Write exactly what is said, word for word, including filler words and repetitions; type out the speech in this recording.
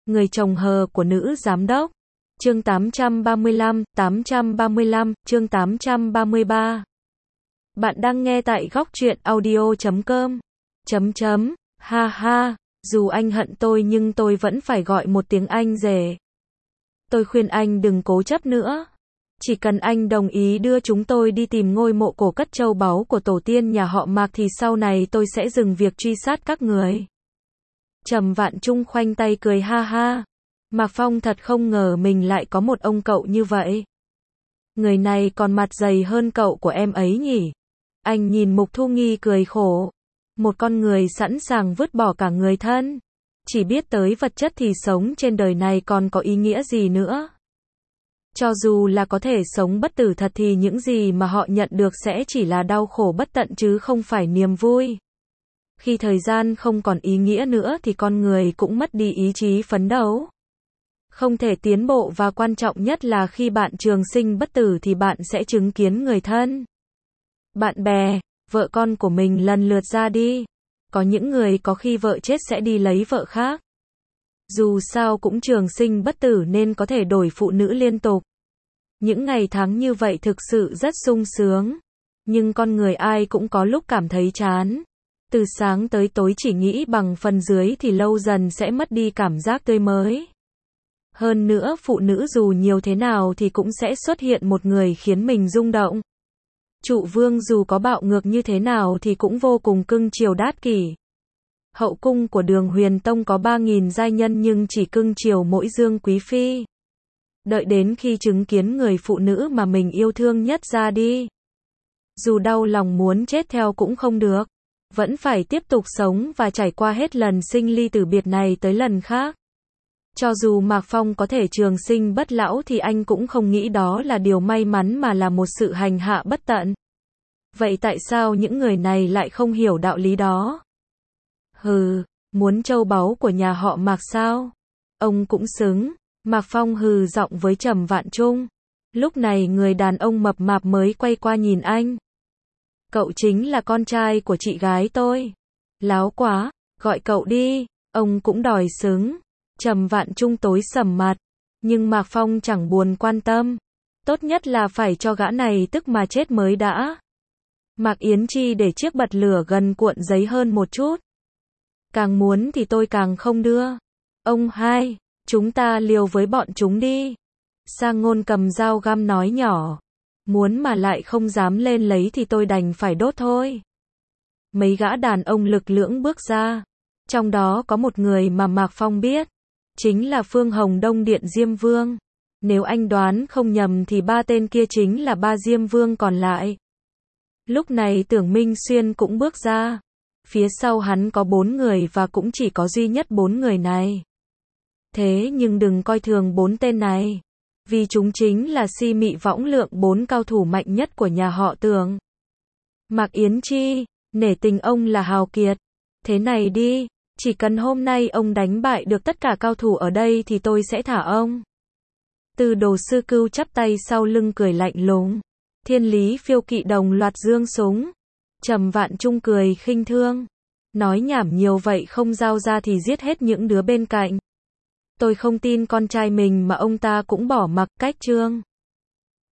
Người chồng hờ của nữ giám đốc. Chương tám trăm ba mươi lăm, tám trăm ba mươi lăm, chương tám trăm ba mươi ba. Bạn đang nghe tại góc truyện audio chấm com. Chấm chấm, ha ha, dù anh hận tôi nhưng tôi vẫn phải gọi một tiếng anh rể. Tôi khuyên anh đừng cố chấp nữa. Chỉ cần anh đồng ý đưa chúng tôi đi tìm ngôi mộ cổ cất châu báu của tổ tiên nhà họ Mạc thì sau này tôi sẽ dừng việc truy sát các người. Trầm Vạn Trung khoanh tay cười ha ha. Mạc Phong thật không ngờ mình lại có một ông cậu như vậy. Người này còn mặt dày hơn cậu của em ấy nhỉ. Anh nhìn Mục Thu Nghi cười khổ. Một con người sẵn sàng vứt bỏ cả người thân. Chỉ biết tới vật chất thì sống trên đời này còn có ý nghĩa gì nữa. Cho dù là có thể sống bất tử thật thì những gì mà họ nhận được sẽ chỉ là đau khổ bất tận chứ không phải niềm vui. Khi thời gian không còn ý nghĩa nữa thì con người cũng mất đi ý chí phấn đấu. Không thể tiến bộ và quan trọng nhất là khi bạn trường sinh bất tử thì bạn sẽ chứng kiến người thân, bạn bè, vợ con của mình lần lượt ra đi. Có những người có khi vợ chết sẽ đi lấy vợ khác. Dù sao cũng trường sinh bất tử nên có thể đổi phụ nữ liên tục. Những ngày tháng như vậy thực sự rất sung sướng. Nhưng con người ai cũng có lúc cảm thấy chán. Từ sáng tới tối chỉ nghĩ bằng phần dưới thì lâu dần sẽ mất đi cảm giác tươi mới. Hơn nữa phụ nữ dù nhiều thế nào thì cũng sẽ xuất hiện một người khiến mình rung động. Trụ vương dù có bạo ngược như thế nào thì cũng vô cùng cưng chiều đát kỷ. Hậu cung của Đường Huyền Tông có ba nghìn giai nhân nhưng chỉ cưng chiều mỗi Dương Quý Phi. Đợi đến khi chứng kiến người phụ nữ mà mình yêu thương nhất ra đi. Dù đau lòng muốn chết theo cũng không được. Vẫn phải tiếp tục sống và trải qua hết lần sinh ly tử biệt này tới lần khác. Cho dù Mạc Phong có thể trường sinh bất lão thì anh cũng không nghĩ đó là điều may mắn mà là một sự hành hạ bất tận. Vậy tại sao những người này lại không hiểu đạo lý đó? Hừ, muốn châu báu của nhà họ Mạc sao? Ông cũng xứng. Mạc Phong hừ giọng với Trầm Vạn Trung. Lúc này người đàn ông mập mạp mới quay qua nhìn anh. Cậu chính là con trai của chị gái tôi. Láo quá, gọi cậu đi. Ông cũng đòi xứng. Trầm Vạn Trung tối sầm mặt. Nhưng Mạc Phong chẳng buồn quan tâm. Tốt nhất là phải cho gã này tức mà chết mới đã. Mạc Yến Chi để chiếc bật lửa gần cuộn giấy hơn một chút. Càng muốn thì tôi càng không đưa. Ông hai, chúng ta liều với bọn chúng đi. Sang Ngôn cầm dao găm nói nhỏ. Muốn mà lại không dám lên lấy thì tôi đành phải đốt thôi. Mấy gã đàn ông lực lưỡng bước ra. Trong đó có một người mà Mạc Phong biết. Chính là Phương Hồng Đông Điện Diêm Vương. Nếu anh đoán không nhầm thì ba tên kia chính là ba Diêm Vương còn lại. Lúc này Tưởng Minh Xuyên cũng bước ra. Phía sau hắn có bốn người và cũng chỉ có duy nhất bốn người này. Thế nhưng đừng coi thường bốn tên này. Vì chúng chính là Si Mị Võng Lượng, bốn cao thủ mạnh nhất của nhà họ Tưởng. Mạc Yến Chi, nể tình ông là hào kiệt. Thế này đi, chỉ cần hôm nay ông đánh bại được tất cả cao thủ ở đây thì tôi sẽ thả ông. Từ Đồ Sư Cưu chắp tay sau lưng cười lạnh lùng. Thiên Lý Phiêu Kỵ đồng loạt giương súng. Trầm Vạn Trung cười khinh thương. Nói nhảm nhiều vậy không giao ra thì giết hết những đứa bên cạnh. Tôi không tin con trai mình mà ông ta cũng bỏ mặc. Cách chương.